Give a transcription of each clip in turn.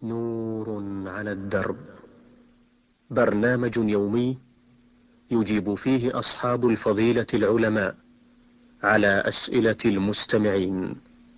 نور على الدرب، برنامج يومي يجيب فيه أصحاب الفضيلة العلماء على أسئلة المستمعين.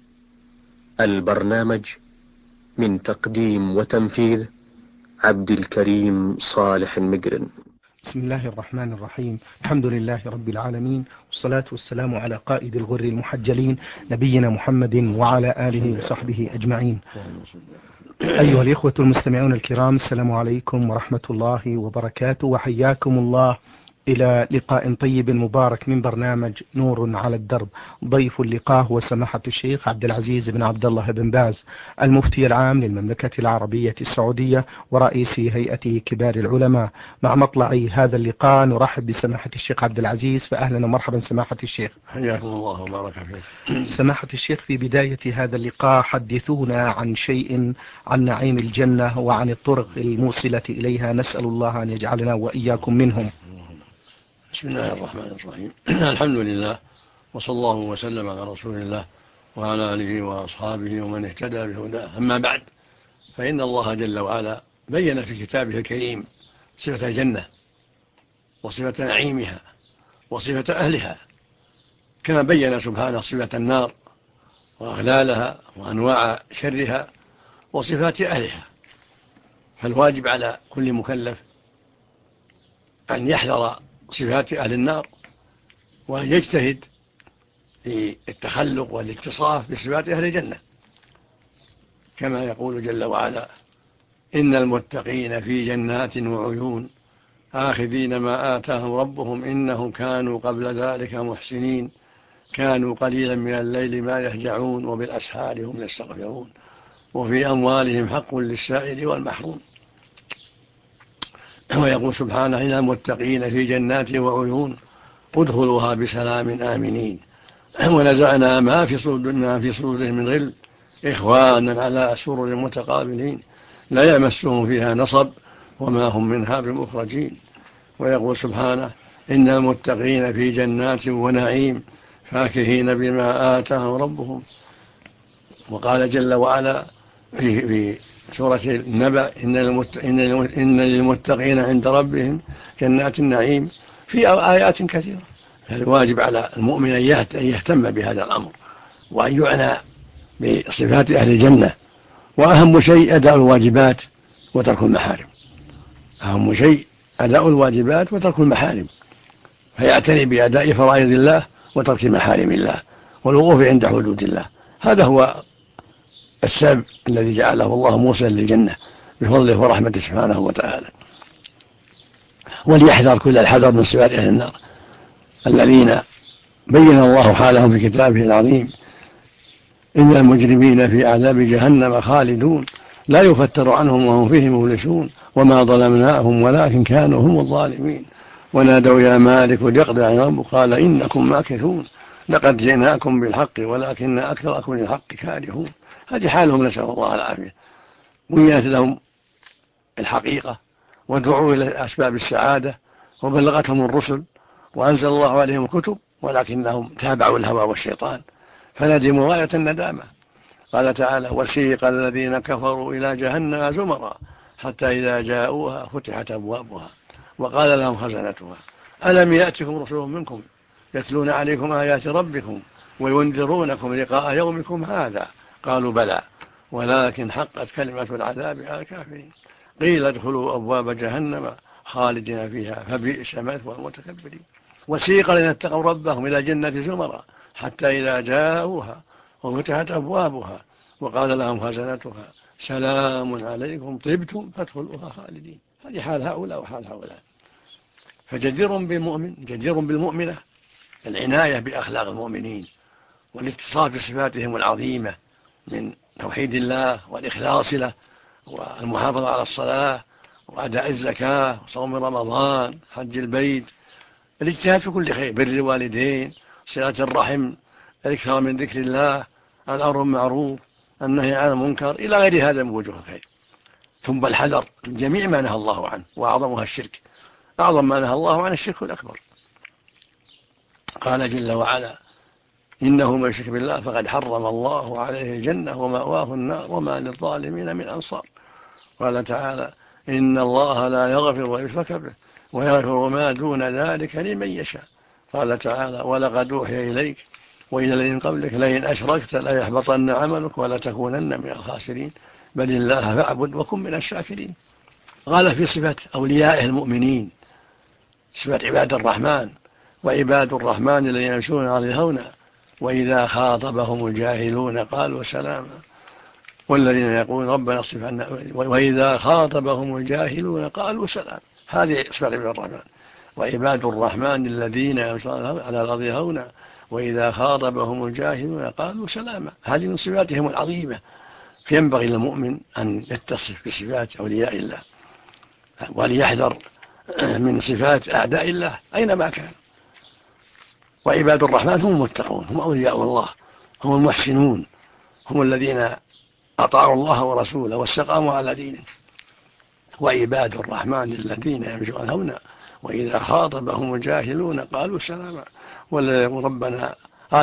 البرنامج من تقديم وتنفيذ عبد الكريم صالح المقرن. بسم الله الرحمن الرحيم. الحمد لله رب العالمين، والصلاة والسلام على قائد الغر المحجلين نبينا محمد وعلى آله وصحبه أجمعين. أيها الإخوة المستمعون الكرام، السلام عليكم ورحمة الله وبركاته، وحياكم الله إلى لقاء طيب مبارك من برنامج نور على الدرب. ضيف اللقاء هو سماحة الشيخ عبد العزيز بن عبد الله بن باز، المفتي العام للمملكة العربية السعودية ورئيس هيئة كبار العلماء. مع مطلع هذا اللقاء نرحب بسماحة الشيخ عبد العزيز، فأهلا ومرحبا سماحة الشيخ. حياكم الله وبارك فيك. سماحة الشيخ، في بداية هذا اللقاء حدثونا عن شيء عن نعيم الجنة وعن الطرق الموصلة إليها، نسأل الله أن يجعلنا وإياكم منهم. بسم الله الرحمن الرحيم. الحمد لله، وصلى الله وسلم على رسول الله وعلى آله وأصحابه ومن اهتدى بهداه. أما بعد، فإن الله جل وعلا بين في كتابه الكريم صفة الجنة وصفة نعيمها وصفة أهلها، كما بين سبحانه صفة النار وأغلالها وأنواع شرها وصفات أهلها. فالواجب على كل مكلف أن يحذر صفات أهل النار وأن يجتهد في التخلق والاتصاف بصفات أهل الجنة، كما يقول جل وعلا: إن المتقين في جنات وعيون آخذين ما آتاهم ربهم إنهم كانوا قبل ذلك محسنين كانوا قليلا من الليل ما يهجعون وبالأسحار هم يستغفرون وفي أموالهم حق للسائل والمحروم. ويقول سبحانه: إن المتقين في جنات وعيون ادخلوها بسلام آمنين ونزعنا ما في صدورهم من غل إخوانا على سرر متقابلين لا يمسهم فيها نصب وما هم منها بمخرجين. ويقول سبحانه: إن المتقين في جنات ونعيم فاكهين بما آتاهم ربهم. وقال جل وعلا في سورة النبأ: إن للمتقين عند ربهم جنات النعيم، في آيات كثيرة. فالواجب على المؤمن أن يهتم بهذا الأمر وأن يعنى بصفات أهل الجنة. وأهم شيء أداء الواجبات وترك المحارم. أهم شيء أداء الواجبات وترك المحارم، فيعتني بأداء فرائض الله وترك محارم الله والوقوف عند حدود الله. هذا هو السبب الذي جعله الله موصلا للجنة بفضله ورحمته سبحانه وتعالى. وليحذر كل الحذر من صفات أهل النار الذين بين الله حالهم في كتابه العظيم: إن المجرمين في عذاب جهنم خالدون لا يفتر عنهم وهم فيه مبلسون وما ظلمناهم ولكن كانوا هم الظالمين ونادوا يا مالك ليقضي علينا ربك قال إنكم ماكثون لقد جئناكم بالحق ولكن أكثركم للحق كارهون. هذه حالهم، نسأل الله العافية. بينت لهم الحقيقة ودعوا إلى أسباب السعادة وبلغتهم الرسل وأنزل الله عليهم الكتب، ولكنهم تابعوا الهوى والشيطان فندموا غاية الندامة. قال تعالى: وسيق الذين كفروا إلى جهنم زمرا حتى إذا جاءوها فتحت أبوابها وقال لهم خزنتها ألم يأتكم رسل منكم يتلون عليكم آيات ربكم وينذرونكم لقاء يومكم هذا قالوا بلى ولكن حقت كلمة العذاب على الكافرين قيل ادخلوا أبواب جهنم خالدين فيها فبئس مثوى المتكبرين. وسيق الذين اتقوا ربهم إلى جنة زمرا حتى إذا جاءوها وفتحت أبوابها وقال لهم خزنتها سلام عليكم طبتم فادخلوها خالدين. هذه حال هؤلاء وحال هؤلاء. فجدير بالمؤمن جدير بالمؤمنة العناية بأخلاق المؤمنين والاتصاف بصفاتهم العظيمة من توحيد الله والإخلاص له والمحافظة على الصلاة وأداء الزكاة وصوم رمضان حج البيت، الاجتهاد في كل خير، بر الوالدين، صلة الرحم، الإكثار من ذكر الله، الأمر بالمعروف، النهي عن المنكر، إلى غير هذا من وجوه الخير. ثم الحذر من جميع ما نهى الله عنه، وأعظمها الشرك. أعظم ما نهى الله عنه الشرك الأكبر. قال جل وعلا: إنه من يشرك بالله فقد حرم الله عليه الجنة ومأواه النار وما للظالمين من أنصار. قال تعالى: إن الله لا يغفر ويشرك به ويغفر ما دون ذلك لمن يشاء. قال تعالى: ولقد أوحي إليك وإلى الذين قبلك لئن أشركت ليحبطن عملك ولتكونن من الخاسرين بل الله فاعبد وكن من الشاكرين. قال في صفة أوليائه المؤمنين، صفة عباد الرحمن: وعباد الرحمن الذين يمشون على الأرض هونا وإذا خاطبهم الجاهلون قالوا سلاما والذين يقولون ربنا اصرف عنا وإذا خاطبهم الجاهلون قالوا سلاما. هذه صفة عباد الرحمن: وعباد الرحمن الذين يمشون على الأرض هونا وإذا خاطبهم الجاهلون قالوا سلاما. هذه من صفاتهم العظيمة، فينبغي للمؤمن أن يتصف بصفات أولياء الله وليحذر من صفات أعداء الله أينما كان. وعباد الرحمن هم المتقون، هم أولياء الله، هم المحسنون، هم الذين أطاعوا الله ورسوله واستقاموا على دينه. وعباد الرحمن الذين يمشون هونا وإذا خاطبهم الجاهلون قالوا سلاما ربنا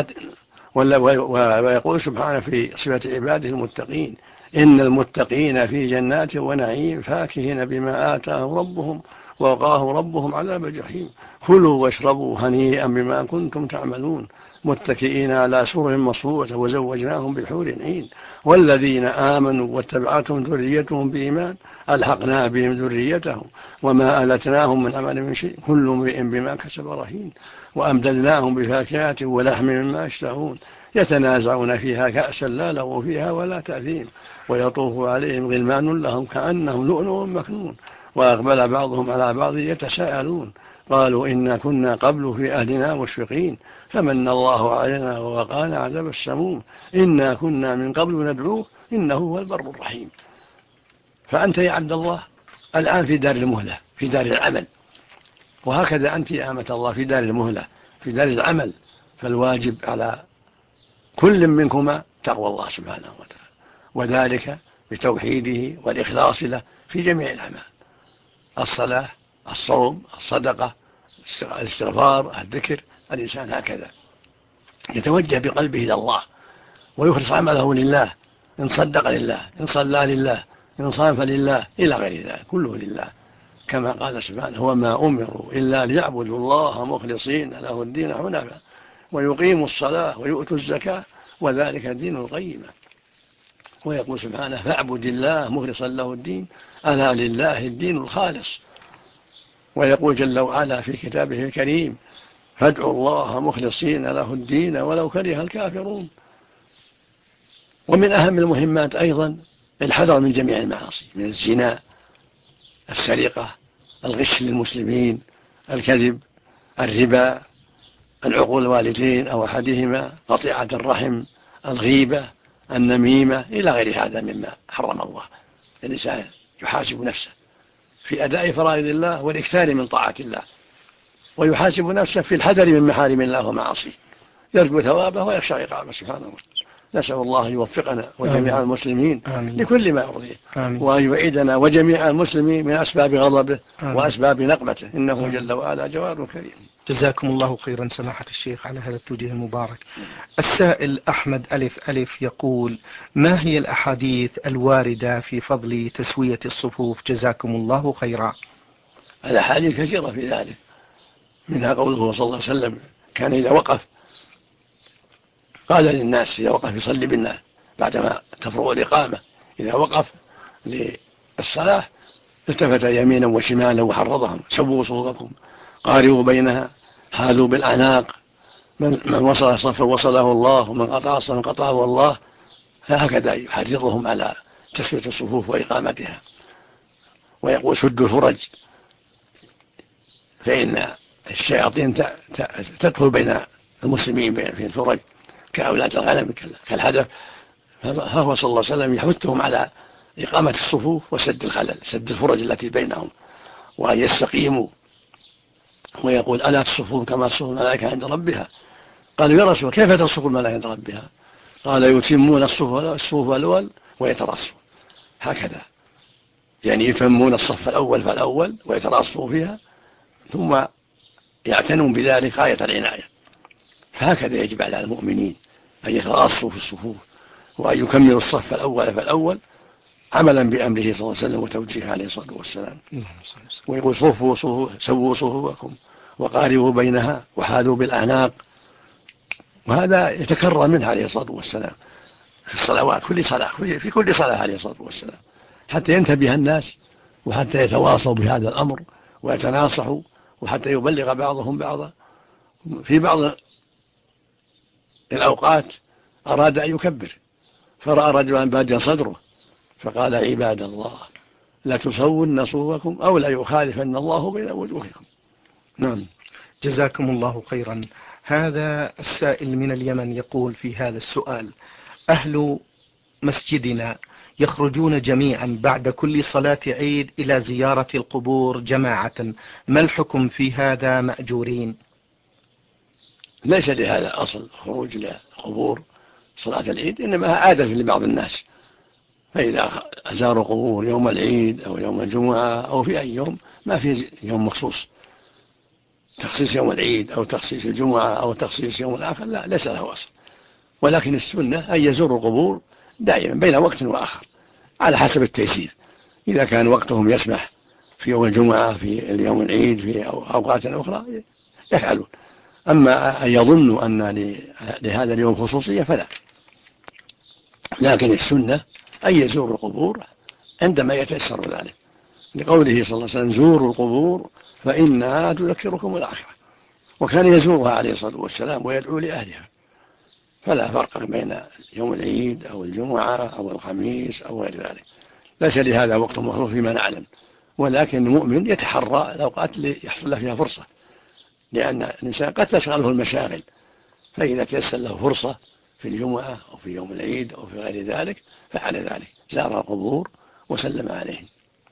ويقول سبحانه في صفة عباده المتقين: إن المتقين في جنات ونعيم فاكهين بما آتاهم ربهم ووقاهم ربهم عذاب الجحيم كلوا واشربوا هنيئا بما كنتم تعملون متكئين على سرر مصفوفة وزوجناهم بحور عين والذين آمنوا واتبعتهم ذريتهم بإيمان ألحقنا بهم ذريتهم وما ألتناهم من عمل من شيء كل امرئ بما كسب رهين وأمددناهم بفاكهة ولحم مما يشتهون يتنازعون فيها كأسا لا لغو فيها ولا تأثيم ويطوف عليهم غلمان لهم كأنهم لؤلؤ مكنون وأقبل بعضهم على بعض يتساءلون قالوا إنا كنا قبل في أهلنا مشفقين فمن الله علينا ووقانا عذاب السموم إنا كنا من قبل ندعوه إنه هو البر الرحيم. فأنت يا عبد الله الآن في دار المهلة، في دار العمل، وهكذا أنت يا أمة الله في دار المهلة، في دار العمل. فالواجب على كل منكما تقوى الله سبحانه وتعالى، وذلك بتوحيده والإخلاص له في جميع الأعمال: الصلاة، الصوم، الصدقة، الاستغفار، الذكر. الإنسان هكذا يتوجه بقلبه إلى الله ويخلص عمله لله، إن صدق لله، إن صلى لله، إن صام فلله، إلى غير ذلك كله لله، كما قال سبحانه: وما أمروا إلا ليعبدوا الله مخلصين له الدين حنفاء ويقيموا الصلاة ويؤتوا الزكاة وذلك دين القيمة. ويقول سبحانه: فاعبد الله مخلصا له الدين ألا لله الدين الخالص. ويقول جل وعلا في كتابه الكريم: فادعوا الله مخلصين له الدين ولو كره الكافرون. ومن أهم المهمات أيضا الحذر من جميع المعاصي، من الزنا، السرقة، الغش للمسلمين، الكذب، الربا، العقول الوالدين أو أحدهما، قطيعة الرحم، الغيبة، النميمة، إلى غير هذا مما حرم الله. الإنسان يحاسب نفسه في أداء فرائض الله والإكثار من طاعة الله، ويحاسب نفسه في الحذر من محارم الله ومعاصيه، يرجو ثوابه ويخشى عقابه سبحانه وتعالى. نسأل الله يوفقنا وجميع المسلمين لكل ما يرضيه، وأن يعيدنا وجميع المسلمين من أسباب غضبه وأسباب نقمته، إنه جل وعلا جواد كريم. جزاكم الله خيرا سماحة الشيخ على هذا التوجيه المبارك. السائل أحمد ألف يقول: ما هي الأحاديث الواردة في فضل تسوية الصفوف؟ جزاكم الله خيرا. الأحاديث كثيرة في ذلك، منها قوله صلى الله عليه وسلم: كان إذا وقف قال للناس إذا وقف يصلي بالناس بعدما تفرغ الإقامة، إذا وقف للصلاة التفت يمينا وشمالا وحرضهم: سووا صفوفكم، قاربوا بينها، حاذوا بالأعناق، من وصل صفا وصله الله ومن قطع صفا قطعه الله. هكذا يحرضهم على تسوية الصفوف وإقامتها. ويقول: سدوا الفرج، فإن الشياطين تدخل بين المسلمين في الفرج كأولاد الغنم كالهدف. فهو صلى الله عليه وسلم يحثهم على إقامة الصفوف وسد الخلل، سد الفرج التي بينهم، وأن يستقيموا. ويقول: ألا تصفون كما تصف الملائكة عند ربها؟ قالوا: يا رسول كيف تصف الملائكة عند ربها؟ قال: يتمون الصفوف الأول ويتراصون. هكذا يعني يتمون الصف الأول فالأول ويتراصوا فيها، ثم يعتنون بذلك غاية العناية. فهكذا يجب على المؤمنين أن يتراصوا في الصفوف وأن يكملوا الصف الأول فالأول عملا بأمره صلى الله عليه وسلم وتوجيهه عليه الصلاة والسلام. ويقول سووا صفوفكم وقاربوا بينها وحاذوا بالأعناق، وهذا يتكرر منه عليه الصلاة والسلام في الصلوات، في كل صلاة عليه الصلاة والسلام، حتى ينتبه الناس وحتى يتواصوا بهذا الأمر ويتناصحوا، وحتى يبلغ بعضهم بعضا. في بعض الأوقات أراد أن يكبر، فرأى رجلا باديا صدره فقال: عباد الله لا تسون صفوفكم أو لا يخالفن الله بين وجوهكم. نعم. جزاكم الله خيرا. هذا السائل من اليمن يقول في هذا السؤال: أهل مسجدنا يخرجون جميعا بعد كل صلاة عيد إلى زيارة القبور جماعة، ما الحكم في هذا مأجورين؟ ليس لهذا أصل خروج إلى قبور صلاة العيد، إنما عادة لبعض الناس، فإذا زاروا قبور يوم العيد أو يوم الجمعة أو في أي يوم، ما في يوم مخصوص تخصيص يوم العيد أو تخصيص الجمعة أو تخصيص يوم الآخر، لا، ليس له أصل. ولكن السنة أن يزوروا القبور دائما بين وقت وآخر على حسب التيسير، إذا كان وقتهم يسمح في يوم الجمعة في اليوم العيد في أوقات أخرى يفعلون. أما أن يظنوا أن لهذا اليوم خصوصية فلا، لكن السنة أن يزوروا القبور عندما يتيسر ذلك، لقوله صلى الله عليه وسلم: زوروا القبور فإنها تذكركم الآخرة. وكان يزورها عليه الصلاة والسلام ويدعو لأهلها، فلا فرق بين يوم العيد أو الجمعة أو الخميس أو غير ذلك، ليس لهذا وقت مخصوص فيما نعلم. ولكن المؤمن يتحرى الأوقات اللي يحصل له فيها فرصة، لأن الإنسان قد تشغله المشاغل، فإذا تيسر له فرصة في الجمعة أو في يوم العيد أو في غير ذلك فعل ذلك، زار القبور وسلم عليهم.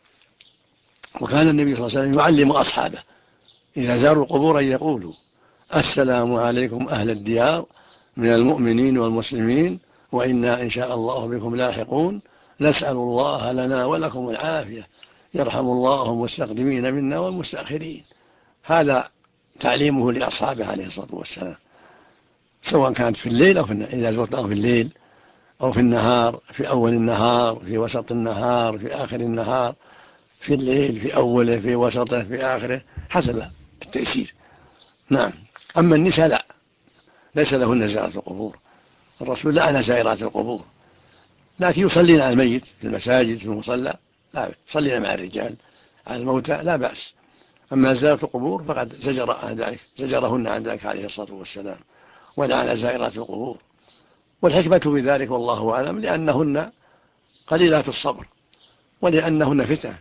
وكان النبي صلى الله عليه وسلم يعلم أصحابه إذا زاروا القبور أن يقولوا: السلام عليكم أهل الديار من المؤمنين والمسلمين، وإنا إن شاء الله بكم لاحقون، نسأل الله لنا ولكم العافية، يرحم الله المستقدمين منا والمستأخرين. هذا تعليمه لأصحابه عليه الصلاة والسلام، سواء كانت في الليل أو في النهار، إذا زرتهم في الليل أو في النهار، في أول النهار، في وسط النهار، في آخر النهار، في الليل، في أوله، في وسطه، في آخره، حسب التيسير. نعم. أما النساء لا، ليس لهن زيارة القبور، الرسول لعن زائرات القبور، لكن يصلين على الميت في المساجد في المصلى، لا، يصلين مع الرجال على الموتى لا بأس. أما زيارة القبور فقد زجرهن عن ذلك عليه الصلاة والسلام، ولعن زائرات القبور. والحكمة بذلك والله أعلم لأنهن قليلات الصبر، ولأنهن فتنة،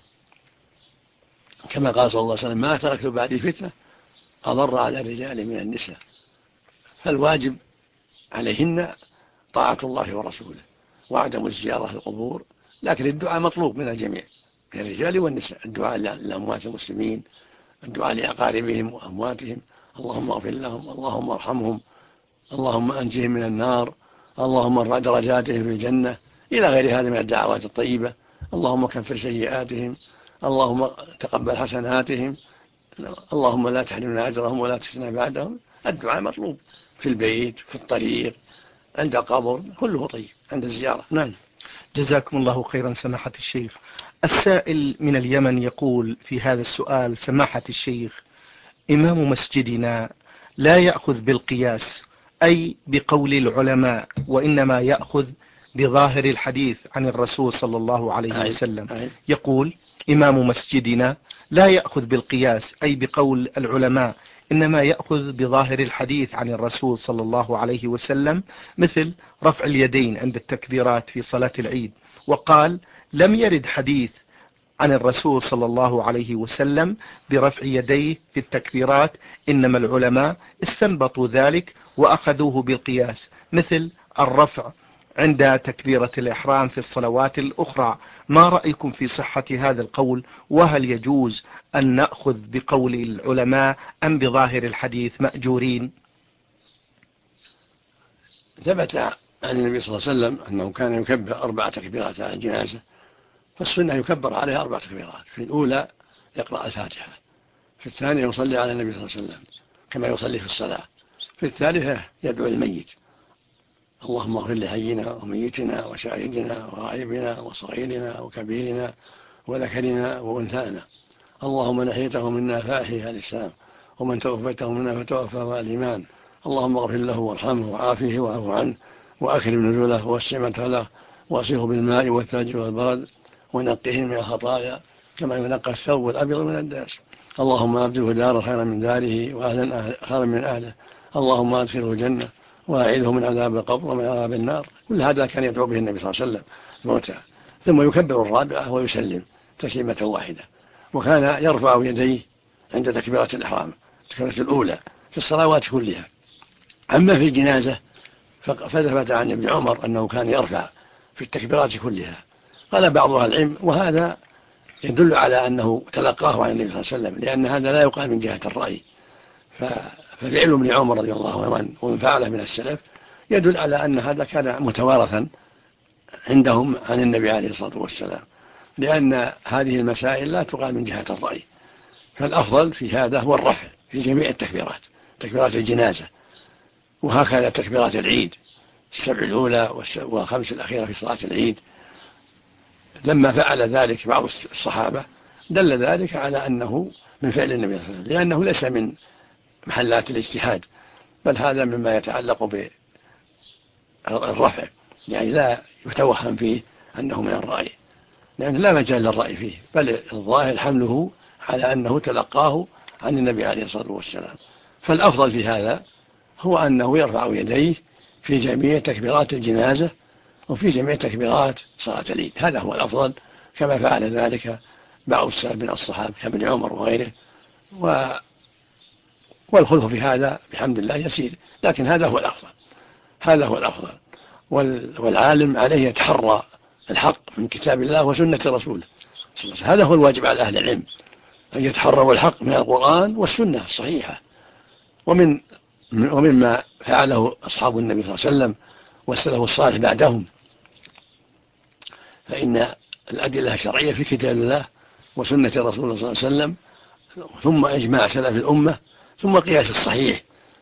كما قال صلى الله عليه وسلم: ما تركت بعدي فتنة أضر على الرجال من النساء. فالواجب عليهن طاعة الله ورسوله وعدم الزيارة القبور، لكن الدعاء مطلوب من الجميع، من الرجال والنساء، الدعاء لأموات المسلمين، الدعاء لأقاربهم وأمواتهم: اللهم اغفر لهم، اللهم ارحمهم، اللهم أنجهم من النار، اللهم ارفع درجاتهم في الجنة، إلى غير هذا من الدعوات الطيبة. اللهم كفر سيئاتهم، اللهم تقبل حسناتهم، اللهم لا تحرمنا أجرهم ولا تفتنا بعدهم. الدعاء مطلوب في البيت، في الطريق، عند القبر، كله طيب عند الزيارة. نعم. جزاكم الله خيرا سماحة الشيخ. السائل من اليمن يقول في هذا السؤال: سماحة الشيخ، إمام مسجدنا لا يأخذ بالقياس، أي بقول العلماء، وإنما يأخذ بظاهر الحديث عن الرسول صلى الله عليه وسلم. يقول: إمام مسجدنا لا يأخذ بالقياس، أي بقول العلماء، إنما يأخذ بظاهر الحديث عن الرسول صلى الله عليه وسلم، مثل رفع اليدين عند التكبيرات في صلاة العيد. وقال: لم يرد حديث عن الرسول صلى الله عليه وسلم برفع يديه في التكبيرات، إنما العلماء استنبطوا ذلك وأخذوه بالقياس، مثل الرفع عند تكبيرة الإحرام في الصلوات الأخرى. ما رأيكم في صحة هذا القول؟ وهل يجوز أن نأخذ بقول العلماء أم بظاهر الحديث مأجورين؟ ثبت عن النبي صلى الله عليه وسلم أنه كان يكبر 4 تكبيرات على الجنازة، فالسنة يكبر عليها 4 تكبيرات. في الأولى يقرأ الفاتحة، في الثانية يصلي على النبي صلى الله عليه وسلم كما يصلي في الصلاة، في الثالثة يدعو الميت، اللهم اغفر لحينا وميتنا وشاهدنا وغائبنا وصغيرنا وكبيرنا وذكرنا وأنثانا. اللهم من أحييته منا فأحيه الإسلام، ومن توفيته منا فتوفه الإيمان. اللهم اغفر له وارحمه وعافيه واعف عنه وأكرم نزله ووسع مدخله واغسله بالماء والثلج والبرد ونقه من الخطايا كما ينقى الثوب الأبيض من الدنس. اللهم أبدله دارا خيرا من داره وأهلا خيرا من أهله. اللهم أدخله الجنة وأعيذه من عذاب القبر ومن عذاب النار. كل هذا كان يدعو به النبي صلى الله عليه وسلم موتى، ثم يكبر الرابعة ويسلم تسليمة واحدة. وكان يرفع يديه عند تكبيرة الإحرام، التكبيرة الأولى في الصلوات كلها. أما في الجنازة فثبت عن ابن عمر أنه كان يرفع في التكبيرات كلها. قال بعض أهل العلم وهذا يدل على أنه تلقاه عن النبي صلى الله عليه وسلم، لأن هذا لا يقال من جهة الرأي. ففعل ابن عمر رضي الله عنه ومن فعله من السلف يدل على أن هذا كان متوارثا عندهم عن النبي عليه الصلاة والسلام، لأن هذه المسائل لا تقال من جهة الرأي. فالأفضل في هذا هو الرفع في جميع التكبيرات، تكبيرات الجنازة، وهكذا تكبيرات العيد 7 الأولى و5 الأخيرة في صلاة العيد. لما فعل ذلك بعض الصحابة دل ذلك على أنه من فعل النبي صلى الله عليه وسلم، لأنه ليس من محلات الاجتهاد، بل هذا مما يتعلق بالرفع، يعني لا يتوهم فيه أنه من الرأي، لأن لا مجال للرأي فيه، بل الظاهر حمله على أنه تلقاه عن النبي عليه الصلاة والسلام. فالأفضل في هذا هو أنه يرفع يديه في جميع تكبيرات الجنازة وفي جميع تكبيرات صلاة العيد، هذا هو الأفضل، كما فعل ذلك بعض السلف من الصحابة كابن عمر وغيره. والخلف في هذا بحمد الله يسير، لكن هذا هو الأفضل، هذا هو الأفضل. والعالم عليه يتحرى الحق من كتاب الله وسنة رسوله، هذا هو الواجب على أهل العلم، أن يتحروا الحق من القرآن والسنة الصحيحة. ومما فعله أصحاب النبي صلى الله عليه وسلم والسلف الصالح بعدهم، فإن الأدلة الشرعية في كتاب الله وسنة رسول الله صلى الله عليه وسلم، ثم إجماع سلف الأمة، ثم قياس الصحيح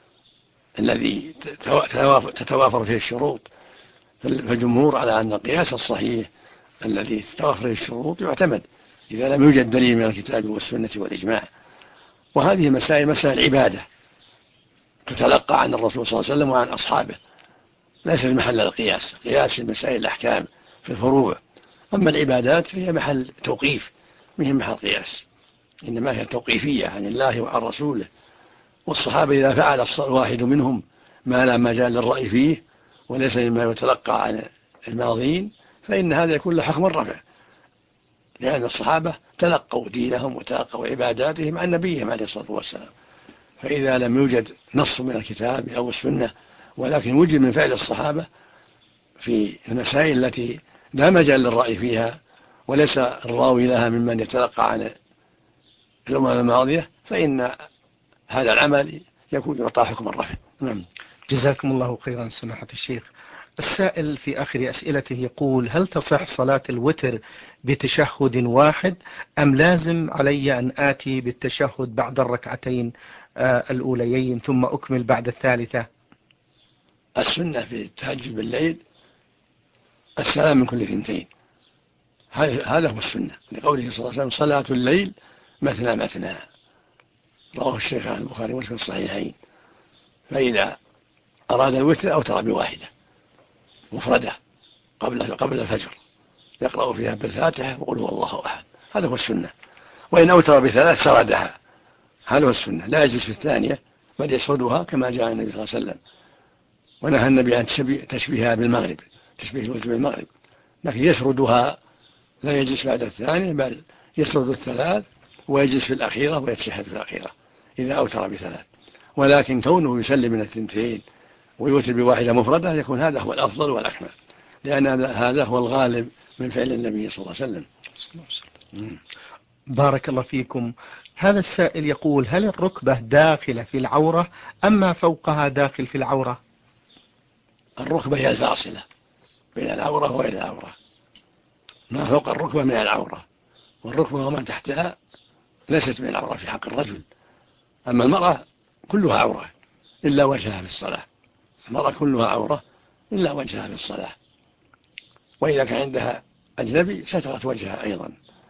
الذي تتوافر فيه الشروط. فالجمهور على أن القياس الصحيح الذي تتوافر فيه الشروط يعتمد إذا لم يوجد دليل من الكتاب والسنة والإجماع. وهذه مسائل عبادة تتلقى عن الرسول صلى الله عليه وسلم وعن أصحابه، ليست محل القياس، قياس في مسائل الأحكام في الفروع. أما العبادات فهي محل توقيف، مهم محل قياس، إنما هي توقيفية عن الله وعن رسوله. والصحابة إذا فعل الواحد منهم ما لا مجال للرأي فيه وليس مما يتلقى عن الماضين، فإن هذا يكون له حكم الرفع، لأن الصحابة تلقوا دينهم وتلقوا عباداتهم عن نبيهم عليه الصلاة والسلام. فإذا لم يوجد نص من الكتاب أو السنة ولكن وجد من فعل الصحابة في المسائل التي لا مجال للرأي فيها وليس الراوي لها ممن يتلقى عن الأمم الماضية، فإن هذا العمل يكون يعطى حكم الرفع. نعم. جزاكم الله خيرا سماحة الشيخ. السائل في آخر أسئلته يقول: هل تصح صلاة الوتر بتشهد واحد أم لازم علي أن آتي بالتشهد بعد الركعتين الأوليين ثم أكمل بعد الثالثة؟ السنة في التهجد بالليل السلام من كل 2، هذا هو السنة، لقوله صلى الله عليه وسلم: صلاة الليل مثنى مثنى، رواه الشيخان البخاري ومسلم في الصحيحين. فإذا أراد الوتر أوتر بواحدة مفردة قبل الفجر يقرأ فيها بالفاتحة وقل هو الله أحد، هذا هو السنة. وإن أوتر ب3 سردها، هذا هو السنة، لا يجلس في الثانية بل يسردها كما جاء النبي صلى الله عليه وسلم. ونهى النبي عن تشبيهها بالمغرب، تشبيه الوتر بالمغرب، لكن يسردها، لا يجلس بعد الثانية بل يسرد 3 ويجلس في الأخيرة ويتشهد في الأخيرة إذا أوتر ب3. ولكن كونه يسلم من 2 ويوتر بواحدة مفردة يكون هذا هو الأفضل والأكمل، لأن هذا هو الغالب من فعل النبي صلى الله عليه وسلم. بارك الله فيكم. هذا السائل يقول: هل الركبة داخلة في العورة أم ما فوقها داخل في العورة؟ الركبة هي الفاصلة بين العورة وغير العورة، ما فوق الركبة من العورة، والركبة وما تحتها ليست من العورة في حق الرجل. أما المرأة كلها عورة إلا وجهها في الصلاة، المرأة كلها عورة إلا وجهها في الصلاة، وإذا كان عندها أجنبي سترت وجهها أيضا.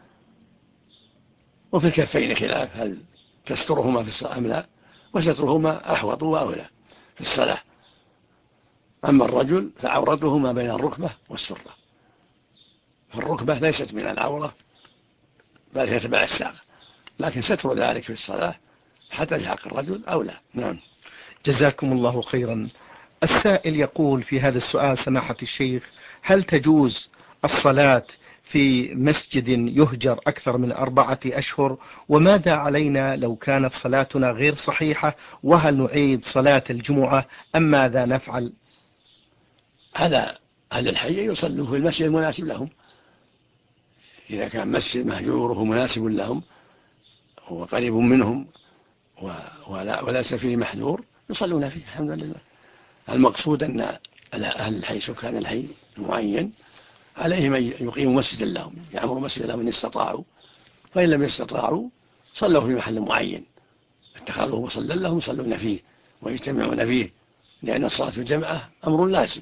وفي الكفين خلاف، هل تسترهما في الصلاة أم لا، وسترهما أحوط وأولى في الصلاة. أما الرجل فعورته ما بين الركبة والسرة، فالركبة ليست من العورة بل هي تبع الساق، لكن ستر ذلك في الصلاة حتى في حق الرجل أولى. نعم. جزاكم الله خيرا. السائل يقول في هذا السؤال: سماحة الشيخ، هل تجوز الصلاة في مسجد يهجر أكثر من 4 أشهر؟ وماذا علينا لو كانت صلاتنا غير صحيحة؟ وهل نعيد صلاة الجمعة أم ماذا نفعل؟ على أهل الحي يصلوا في المسجد المناسب لهم. إذا كان مسجد مهجور وهو مناسب لهم وقريب منهم وليس فيه محذور يصلون فيه الحمد لله. المقصود أن أهل الحي سكان الحي المعين عليهم أن يقيموا مسجدا لهم، يعمروا مسجدا لهم إن استطاعوا، فإن لم يستطاعوا صلوا في محل معين اتخذوه مصلى لهم يصلون فيه ويجتمعون فيه، لأن الصلاة في الجماعة أمر لازم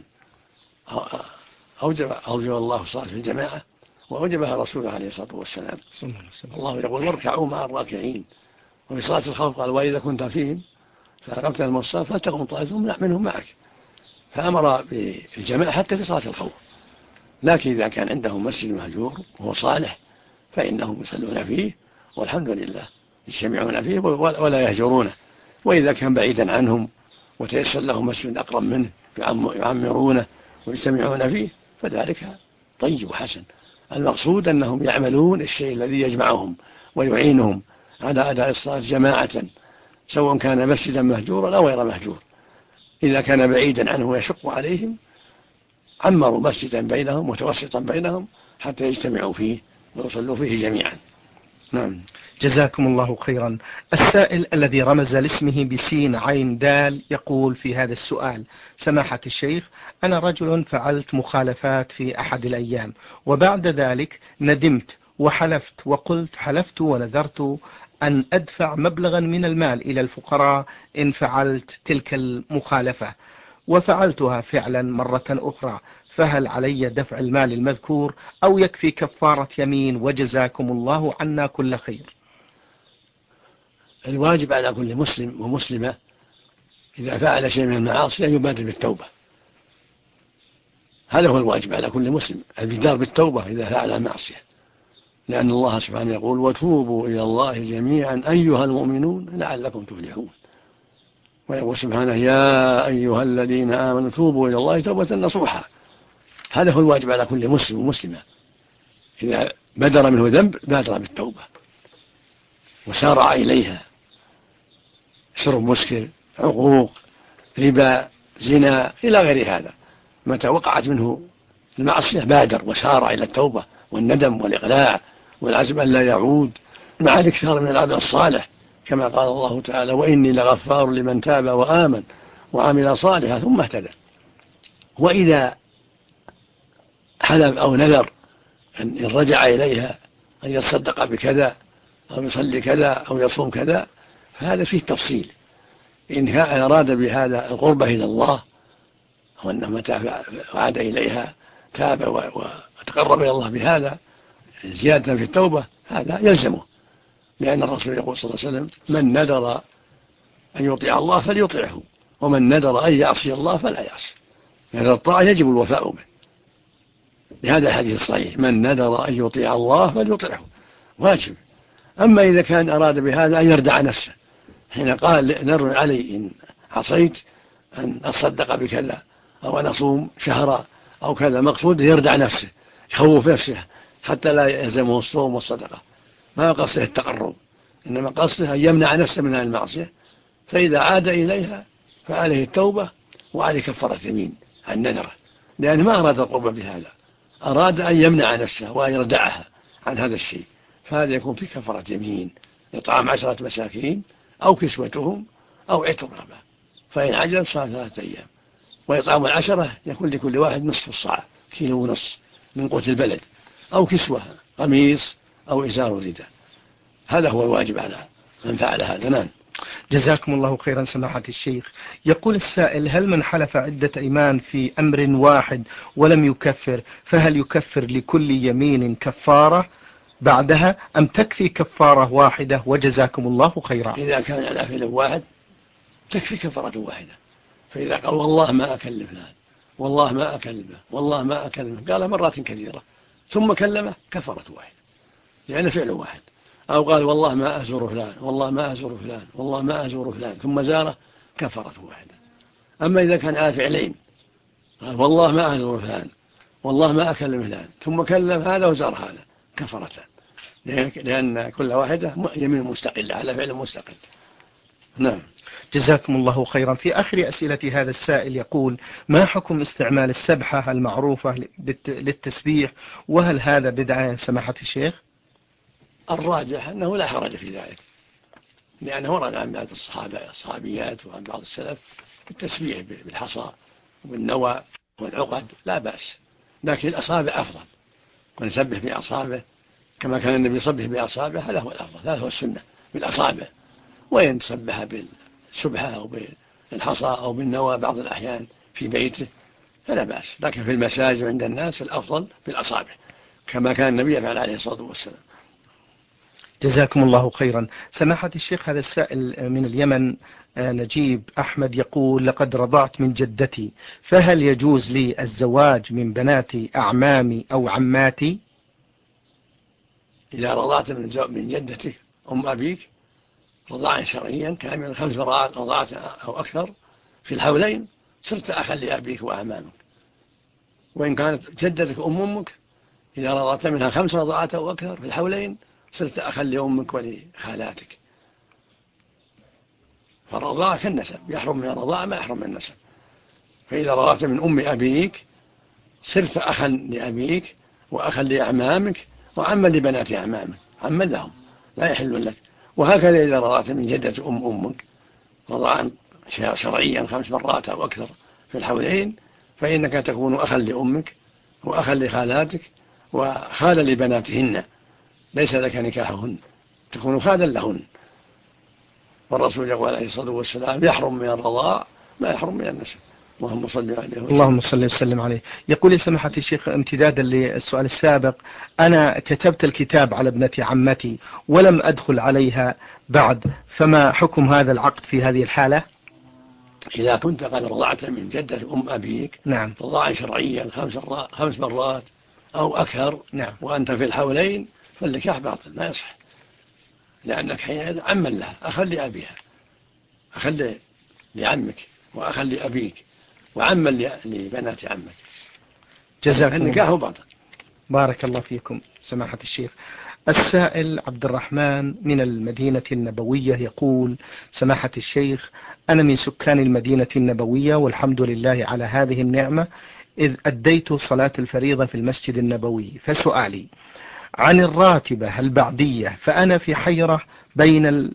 أوجب الله الصلاة في الجماعة وأوجبها رسوله عليه الصلاة والسلام. الله يقول: واركعوا مع الراكعين. وفي صلاة الخوف قال: وإذا كنت فيهم فأقمت المصلاة فلتقم طائفة منهم معك، فأمر بالجماعة حتى في صلاة الخوف. لكن إذا كان عندهم مسجد مهجور وهو صالح فإنهم يصلون فيه والحمد لله، يجتمعون فيه ولا يهجرونه. وإذا كان بعيدا عنهم وتيسر لهم مسجد أقرب منه يعمرونه ويجتمعون فيه فذلك طيب وحسن. المقصود أنهم يعملون الشيء الذي يجمعهم ويعينهم على أداء الصلاة جماعة، سواء كان مسجدا مهجورا أو غير مهجور. إذا كان بعيدا عنه ويشق عليهم عمروا مسجدا بينهم متوسطا بينهم حتى يجتمعوا فيه ويصلوا فيه جميعا. نعم. جزاكم الله خيرا. السائل الذي رمز لاسمه بسين عين دال يقول في هذا السؤال: سماحة الشيخ، أنا رجل فعلت مخالفات في أحد الأيام، وبعد ذلك ندمت وحلفت وقلت حلفت ونذرت أن أدفع مبلغا من المال إلى الفقراء إن فعلت تلك المخالفة، وفعلتها فعلا مرة أخرى، فهل علي دفع المال المذكور أو يكفي كفارة يمين؟ وجزاكم الله عنا كل خير. الواجب على كل مسلم ومسلمة إذا فعل شيء من المعاصي أن يبادر بالتوبة. هذا هو الواجب على كل مسلم، البدار بالتوبة إذا فعل المعصية، لأن الله سبحانه يقول: وتوبوا إلى الله جميعا أيها المؤمنون لعلكم تفلحون. ويقول سبحانه: يا أيها الذين آمنوا توبوا إلى الله توبة نصوحا. هذا هو الواجب على كل مسلم ومسلمة، إذا بدر منه ذنب بادر بالتوبة وسارع إليها، شرب مسكر، عقوق، ربا، زنا، إلى غير هذا. متى وقعت منه المعصية بادر وسارع إلى التوبة والندم والإقلاع والعزم أن لا يعود، مع الإكثار من العمل الصالح، كما قال الله تعالى: وإني لغفار لمن تاب وآمن وعمل صالحا ثم اهتدى. وإذا حلف أو نذر أن رجع إليها أن يتصدق بكذا أو يصلي كذا أو يصوم كذا فهذا فيه تفصيل. إن أراد بهذا القربة إلى الله وأنه متى عاد إليها تاب وتقرب إلى الله بهذا زيادة في التوبة هذا يلزمه، لأن الرسول يقول صلى الله عليه وسلم: من نذر أن يطيع الله فليطيعه، ومن نذر أن يعصي الله فلا يعصي. هذا الطاعة يجب الوفاء به، لهذا الحديث الصحيح: من نذر أن يطيع الله فليطيعه، واجب. أما إذا كان أراد بهذا أن يردع نفسه، حين قال: نذر علي إن عصيت أن أصدق بكذا أو أن أصوم شهرا أو كذا، مقصود يردع نفسه، يخوف نفسه حتى لا يلزمه الصوم والصدقة، ما قصده التقرب، إنما قصده أن يمنع نفسه من المعصية. فإذا عاد إليها فعليه التوبة وعليه كفارة يمين عن نذره، لأنه ما أراد القرب بهذا، أراد أن يمنع نفسه وأن يردعها عن هذا الشيء، فهذا يكون في كفارة يمين: إطعام 10 مساكين أو كسوتهم أو عتق رقبة، فإن عجل صار 3 أيام. وإطعام 10 يكون لكل واحد نصف الصاع، 1.5 كيلو من قوت البلد، أو كسوة قميص أو إزار رداء. هذا هو الواجب على من فعل هذا. نعم. جزاكم الله خيرا سماحة الشيخ. يقول السائل: هل من حلف عدة أيمان في أمر واحد ولم يكفر، فهل يكفر لكل يمين كفارة بعدها أم تكفي كفارة واحدة؟ وجزاكم الله خيرا. إذا كان على فعل واحد تكفي كفارة واحدة. فإذا قال والله ما أكلم فلان، والله ما أكلمه، والله ما أكلمه، قال مرات كثيرة ثم كلمه، كفارة واحدة لأن فعل واحد. أو قال والله ما أزور فلان، والله ما أزور فلان، والله ما أزور فلان، ثم زاره، كفارة واحدة. أما إذا كان على فعلين، قال والله ما أزور فلان، والله ما أكلم فلان، ثم كلم هذا وزار هذا، كفرتان، لأن كل واحدة يمين مستقلة على فعل مستقل. نعم. جزاكم الله خيرا. في آخر أسئلة هذا السائل يقول: ما حكم استعمال السبحة المعروفة للتسبيح، وهل هذا بدعة يا سماحة الشيخ؟ الراجح أنه لا حرج في ذلك، لأنه ورد عن بعض الصحابيات وعن بعض السلف التسبيح بالحصى وبالنوى والعقد لا بأس، لكن الأصابع أفضل، ونسبح بأصابع كما كان النبي يصبح بأصابع، هذا هو الأفضل، هذا هو السنة بالأصابع. وإن تسبح بالسبحة أو بالحصى أو بالنوى بعض الأحيان في بيته فلا بأس، لكن في المساجد عند الناس الأفضل بالأصابع كما كان النبي يفعل عليه الصلاة والسلام. جزاكم الله خيرا سماحة الشيخ. هذا السائل من اليمن نجيب أحمد يقول: لقد رضعت من جدتي، فهل يجوز لي الزواج من بنات أعمامي أو عماتي؟ إذا رضعت من جدتك أم أبيك رضاعا شرعيا كاملا 5 مرات رضعت أو أكثر في الحولين، صرت أخا لأبيك وأعمامك. وإن كانت جدتك أمك، إذا رضعت منها 5 رضعات أو أكثر في الحولين، صرت أخا لأمك ولخالاتك. فالرضاعة كالنسب، يحرم من الرضاعة ما يحرم من النسب. فإذا رضعت من أم أبيك صرت أخا لأبيك وأخا لأعمامك وعما لبنات أعمامك، عما لهم لا يحل لك. وهكذا إذا رضعت من جدة أمك رضاعا شرعيا 5 مرات أو أكثر في الحولين، فإنك تكون أخا لأمك وأخا لخالاتك وخالا لبناتهن، ليس لك نكاحهن، تكون خالا لهن. والرسول يقول عليه الصلاة والسلام: يحرم من الرضاع ما يحرم من النسب. اللهم صل عليه وسلم. اللهم صل وسلم عليه. يقول لي سماحة الشيخ امتدادا للسؤال السابق: أنا كتبت الكتاب على ابنة عمتي ولم أدخل عليها بعد، فما حكم هذا العقد في هذه الحالة؟ إذا كنت قد رضعت من جدة أم أبيك نعم. رضاعا شرعيا 5 مرات أو أكثر، نعم. وأنت في الحولين، فالنكاح باطل ما يصح، لأنك حينئذ عما لها، أخا لأبيها، أخا لعمك وأخا لأبيك وعما لبنات عمك، جزاكم النكاح الله. باطل. بارك الله فيكم سماحة الشيخ. السائل عبد الرحمن من المدينة النبوية يقول: سماحة الشيخ، أنا من سكان المدينة النبوية والحمد لله على هذه النعمة، إذ أديت صلاة الفريضة في المسجد النبوي، فسؤالي عن الراتبة البعدية، فأنا في حيرة بين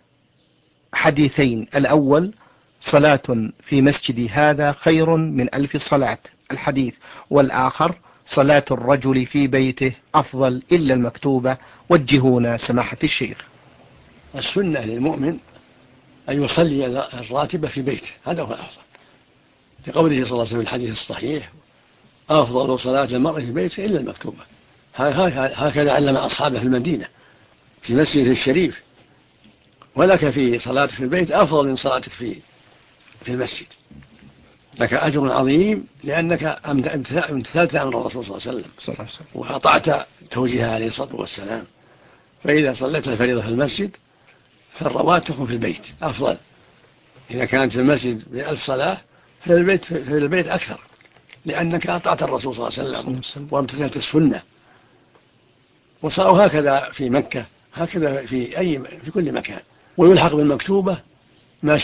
الحديثين: الأول صلاة في مسجدي هذا خير من 1000 صلاة الحديث، والآخر صلاة الرجل في بيته أفضل إلا المكتوبة، وجهونا سماحة الشيخ. السنة للمؤمن أن يصلي الراتبة في بيته، هذا هو الأفضل، لقوله صلى الله عليه وسلم في الحديث الصحيح: أفضل صلاة المرء في بيته إلا المكتوبة. هكذا علم أصحابه في المدينة في مسجد الشريف: ولك في صلاتك في البيت أفضل من صلاتك في المسجد، لك أجر عظيم لأنك امتثلت أمر الرسول صلى الله عليه وسلم وأطعت توجيهه عليه الصلاة والسلام. فإذا صليت الفريضة في المسجد فالرواتب تكون في البيت أفضل. إذا كانت المسجد ب1000 صلاة في البيت أكثر، لأنك أطعت الرسول صلى الله عليه وسلم وامتثلت السنة. وصاروا هكذا في مكة، هكذا في كل مكان. ويلحق بالمكتوبة ما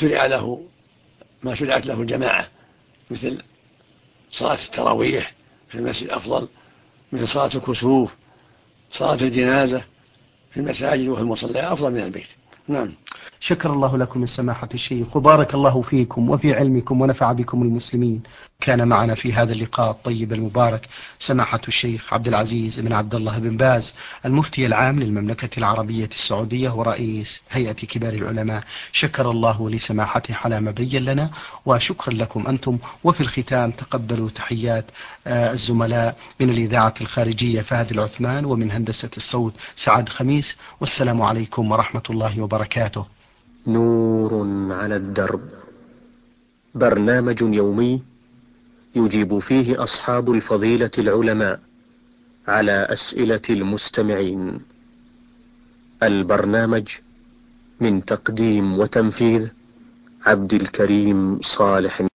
شرعت له الجماعة، مثل صلاة التراويح في المسجد أفضل، مثل صلاة الكسوف، صلاة الجنازة في المساجد وفي المصلى أفضل من البيت. نعم. شكر الله لكم من سماحة الشيخ، وبارك الله فيكم وفي علمكم ونفع بكم المسلمين. كان معنا في هذا اللقاء الطيب المبارك سماحة الشيخ عبد العزيز بن عبد الله بن باز، المفتي العام للمملكة العربية السعودية ورئيس هيئة كبار العلماء. شكر الله لسماحته على ما بين لنا، وشكرا لكم أنتم. وفي الختام تقبلوا تحيات الزملاء من الإذاعة الخارجية فهد العثمان، ومن هندسة الصوت سعد خميس، والسلام عليكم ورحمة الله وبركاته. نور على الدرب، برنامج يومي يجيب فيه أصحاب الفضيلة العلماء على أسئلة المستمعين. البرنامج من تقديم وتنفيذ عبد الكريم صالح.